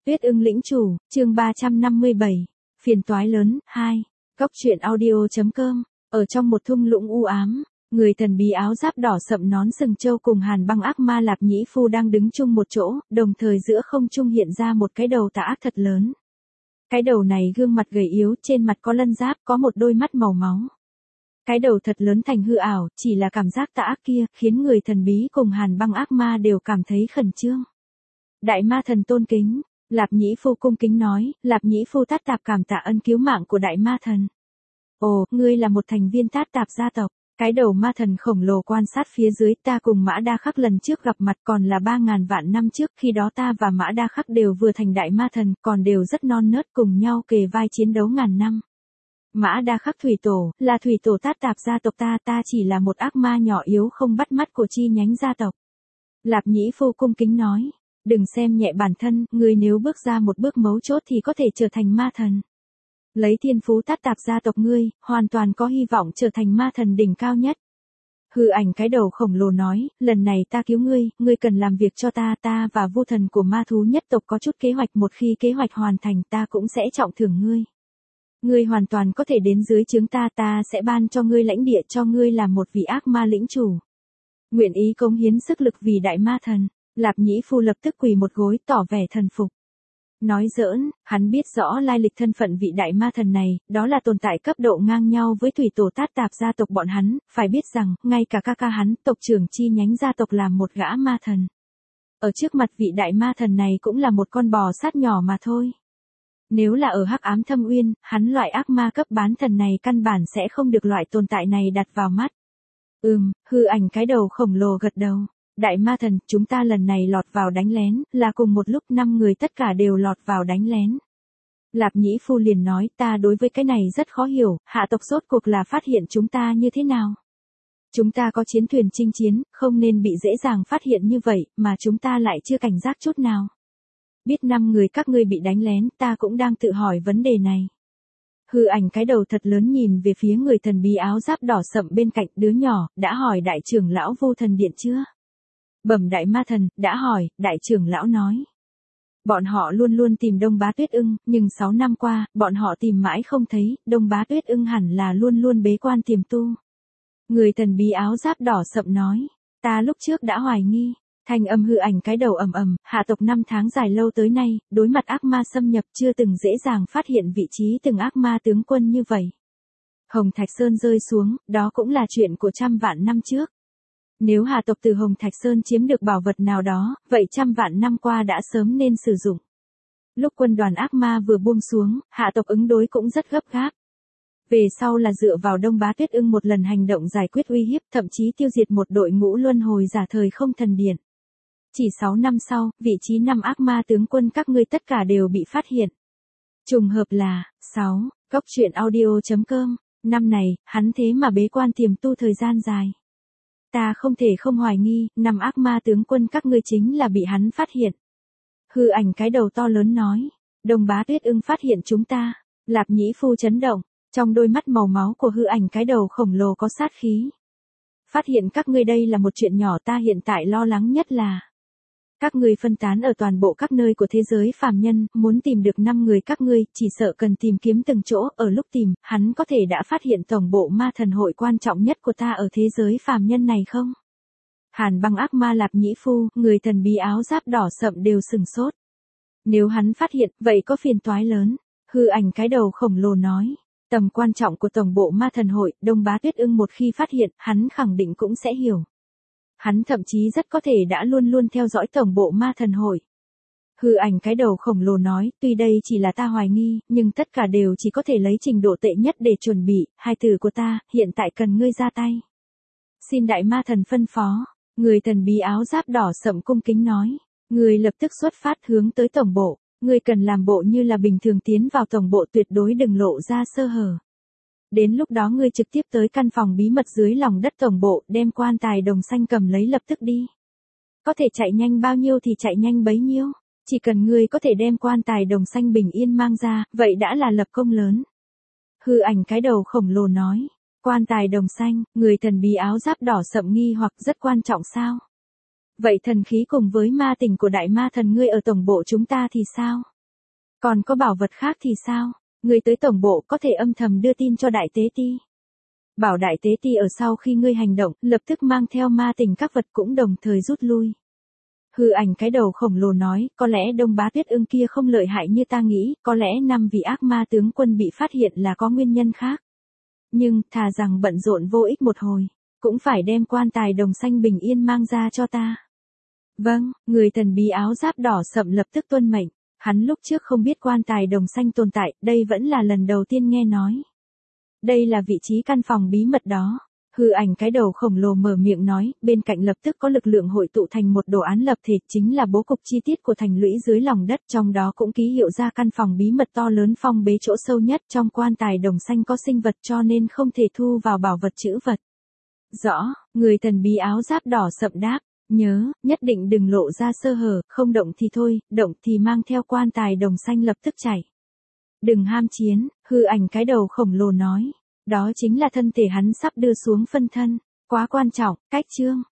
Tuyết ưng lĩnh chủ, chương 357, phiền toái lớn, 2, Cốc truyện audio.com, ở trong một thung lũng u ám, người thần bí áo giáp đỏ sậm nón sừng trâu cùng Hàn Băng ác ma Lạp Nhĩ Phu đang đứng chung một chỗ, đồng thời giữa không trung hiện ra một cái đầu tà ác thật lớn. Cái đầu này gương mặt gầy yếu, trên mặt có lân giáp, có một đôi mắt màu máu. Cái đầu thật lớn thành hư ảo, chỉ là cảm giác tà ác kia, khiến người thần bí cùng Hàn Băng ác ma đều cảm thấy khẩn trương. Đại ma thần tôn kính, Lạp Nhĩ Phu cung kính nói, Lạp Nhĩ Phu Tát Tạp cảm tạ ân cứu mạng của đại ma thần. Ồ, ngươi là một thành viên Tát Tạp gia tộc. Cái đầu ma thần khổng lồ quan sát phía dưới, ta cùng Mã Đa Khắc lần trước gặp mặt còn là 3.000 vạn năm trước, khi đó ta và Mã Đa Khắc đều vừa thành đại ma thần, còn đều rất non nớt cùng nhau kề vai chiến đấu ngàn năm. Mã Đa Khắc thủy tổ, là thủy tổ Tát Tạp gia tộc ta chỉ là một ác ma nhỏ yếu không bắt mắt của chi nhánh gia tộc. Lạp Nhĩ Phu cung kính nói, đừng xem nhẹ bản thân, ngươi nếu bước ra một bước mấu chốt thì có thể trở thành ma thần. Lấy thiên phú Tát Tạp gia tộc ngươi, hoàn toàn có hy vọng trở thành ma thần đỉnh cao nhất. Hư ảnh cái đầu khổng lồ nói, lần này ta cứu ngươi cần làm việc cho ta và vu thần của ma thú nhất tộc có chút kế hoạch, một khi kế hoạch hoàn thành ta cũng sẽ trọng thưởng ngươi. Ngươi hoàn toàn có thể đến dưới trướng ta sẽ ban cho ngươi lãnh địa, cho ngươi làm một vị ác ma lĩnh chủ. Nguyện ý cống hiến sức lực vì đại ma thần. Lạp Nhĩ Phu lập tức quỳ một gối tỏ vẻ thần phục. Nói giỡn, hắn biết rõ lai lịch thân phận vị đại ma thần này, đó là tồn tại cấp độ ngang nhau với thủy tổ Tát Tạp gia tộc bọn hắn, phải biết rằng, ngay cả ca hắn, tộc trưởng chi nhánh gia tộc làm một gã ma thần. Ở trước mặt vị đại ma thần này cũng là một con bò sát nhỏ mà thôi. Nếu là ở Hắc Ám Thâm Uyên, hắn loại ác ma cấp bán thần này căn bản sẽ không được loại tồn tại này đặt vào mắt. Hư ảnh cái đầu khổng lồ gật đầu. Đại ma thần, chúng ta lần này lọt vào đánh lén, là cùng một lúc 5 người tất cả đều lọt vào đánh lén. Lạp Nhĩ Phu liền nói, ta đối với cái này rất khó hiểu, hạ tộc rốt cuộc là phát hiện chúng ta như thế nào? Chúng ta có chiến thuyền chinh chiến, không nên bị dễ dàng phát hiện như vậy, mà chúng ta lại chưa cảnh giác chút nào. Biết 5 người các ngươi bị đánh lén, ta cũng đang tự hỏi vấn đề này. Hư ảnh cái đầu thật lớn nhìn về phía người thần bí áo giáp đỏ sậm bên cạnh, đứa nhỏ, đã hỏi đại trưởng lão Vô Thần Điện chưa? Bẩm đại ma thần, đã hỏi, đại trưởng lão nói. Bọn họ luôn luôn tìm Đông Bá Tuyết ưng, nhưng 6 năm qua, bọn họ tìm mãi không thấy, Đông Bá Tuyết ưng hẳn là luôn luôn bế quan tiềm tu. Người thần bí áo giáp đỏ sậm nói, ta lúc trước đã hoài nghi, thanh âm hư ảnh cái đầu ầm, hạ tộc 5 tháng dài lâu tới nay, đối mặt ác ma xâm nhập chưa từng dễ dàng phát hiện vị trí từng ác ma tướng quân như vậy. Hồng Thạch Sơn rơi xuống, đó cũng là chuyện của 100 vạn năm trước. Nếu hạ tộc từ Hồng Thạch Sơn chiếm được bảo vật nào đó, vậy 100 vạn năm qua đã sớm nên sử dụng. Lúc quân đoàn ác ma vừa buông xuống, hạ tộc ứng đối cũng rất gấp gáp. Về sau là dựa vào Đông Bá Tuyết ưng một lần hành động giải quyết uy hiếp, thậm chí tiêu diệt một đội ngũ luân hồi giả thời không thần điện. Chỉ 6 năm sau, vị trí 5 ác ma tướng quân các ngươi tất cả đều bị phát hiện. Trùng hợp là, 6, Cốc truyện audio.com, năm này, hắn thế mà bế quan tiềm tu thời gian dài. Ta không thể không hoài nghi, 5 ác ma tướng quân các ngươi chính là bị hắn phát hiện. Hư ảnh cái đầu to lớn nói, Đông Bá Tuyết ưng phát hiện chúng ta. Lạp Nhĩ Phu chấn động, trong đôi mắt màu máu của hư ảnh cái đầu khổng lồ có sát khí. Phát hiện các ngươi đây là một chuyện nhỏ, ta hiện tại lo lắng nhất là các ngươi phân tán ở toàn bộ các nơi của thế giới phàm nhân, muốn tìm được 5 người các ngươi, chỉ sợ cần tìm kiếm từng chỗ, ở lúc tìm, hắn có thể đã phát hiện tổng bộ ma thần hội quan trọng nhất của ta ở thế giới phàm nhân này không? Hàn Băng ác ma Lạp Nhĩ Phu, người thần bí áo giáp đỏ sậm đều sừng sốt. Nếu hắn phát hiện, vậy có phiền toái lớn. Hư ảnh cái đầu khổng lồ nói, tầm quan trọng của tổng bộ ma thần hội, Đông Bá Tuyết ưng một khi phát hiện, hắn khẳng định cũng sẽ hiểu. Hắn thậm chí rất có thể đã luôn luôn theo dõi tổng bộ ma thần hội. Hư ảnh cái đầu khổng lồ nói, tuy đây chỉ là ta hoài nghi, nhưng tất cả đều chỉ có thể lấy trình độ tệ nhất để chuẩn bị, hai từ của ta, hiện tại cần ngươi ra tay. Xin đại ma thần phân phó, người thần bí áo giáp đỏ sậm cung kính nói, ngươi lập tức xuất phát hướng tới tổng bộ, ngươi cần làm bộ như là bình thường tiến vào tổng bộ, tuyệt đối đừng lộ ra sơ hở. Đến lúc đó ngươi trực tiếp tới căn phòng bí mật dưới lòng đất tổng bộ, đem quan tài đồng xanh cầm lấy lập tức đi. Có thể chạy nhanh bao nhiêu thì chạy nhanh bấy nhiêu, chỉ cần ngươi có thể đem quan tài đồng xanh bình yên mang ra, vậy đã là lập công lớn. Hư ảnh cái đầu khổng lồ nói, quan tài đồng xanh, người thần bí áo giáp đỏ sậm nghi hoặc rất quan trọng sao? Vậy thần khí cùng với ma tình của đại ma thần ngươi ở tổng bộ chúng ta thì sao? Còn có bảo vật khác thì sao? Ngươi tới tổng bộ có thể âm thầm đưa tin cho đại tế ti. Bảo đại tế ti ở sau khi ngươi hành động, lập tức mang theo ma tình các vật cũng đồng thời rút lui. Hư ảnh cái đầu khổng lồ nói, có lẽ Đông Bá Tuyết Ưng kia không lợi hại như ta nghĩ, có lẽ 5 vị ác ma tướng quân bị phát hiện là có nguyên nhân khác. Nhưng, thà rằng bận rộn vô ích một hồi, cũng phải đem quan tài đồng xanh bình yên mang ra cho ta. Vâng, người thần bí áo giáp đỏ sậm lập tức tuân mệnh, hắn lúc trước không biết quan tài đồng xanh tồn tại, đây vẫn là lần đầu tiên nghe nói. Đây là vị trí căn phòng bí mật đó. Hư ảnh cái đầu khổng lồ mở miệng nói, bên cạnh lập tức có lực lượng hội tụ thành một đồ án lập thể, chính là bố cục chi tiết của thành lũy dưới lòng đất, trong đó cũng ký hiệu ra căn phòng bí mật to lớn phong bế chỗ sâu nhất, trong quan tài đồng xanh có sinh vật cho nên không thể thu vào bảo vật trữ vật. Rõ, người thần bí áo giáp đỏ sậm đáp, nhớ, nhất định đừng lộ ra sơ hở, không động thì thôi, động thì mang theo quan tài đồng xanh lập tức chạy. Đừng ham chiến, hư ảnh cái đầu khổng lồ nói. Đó chính là thân thể hắn sắp đưa xuống phân thân. Quá quan trọng, cách chương.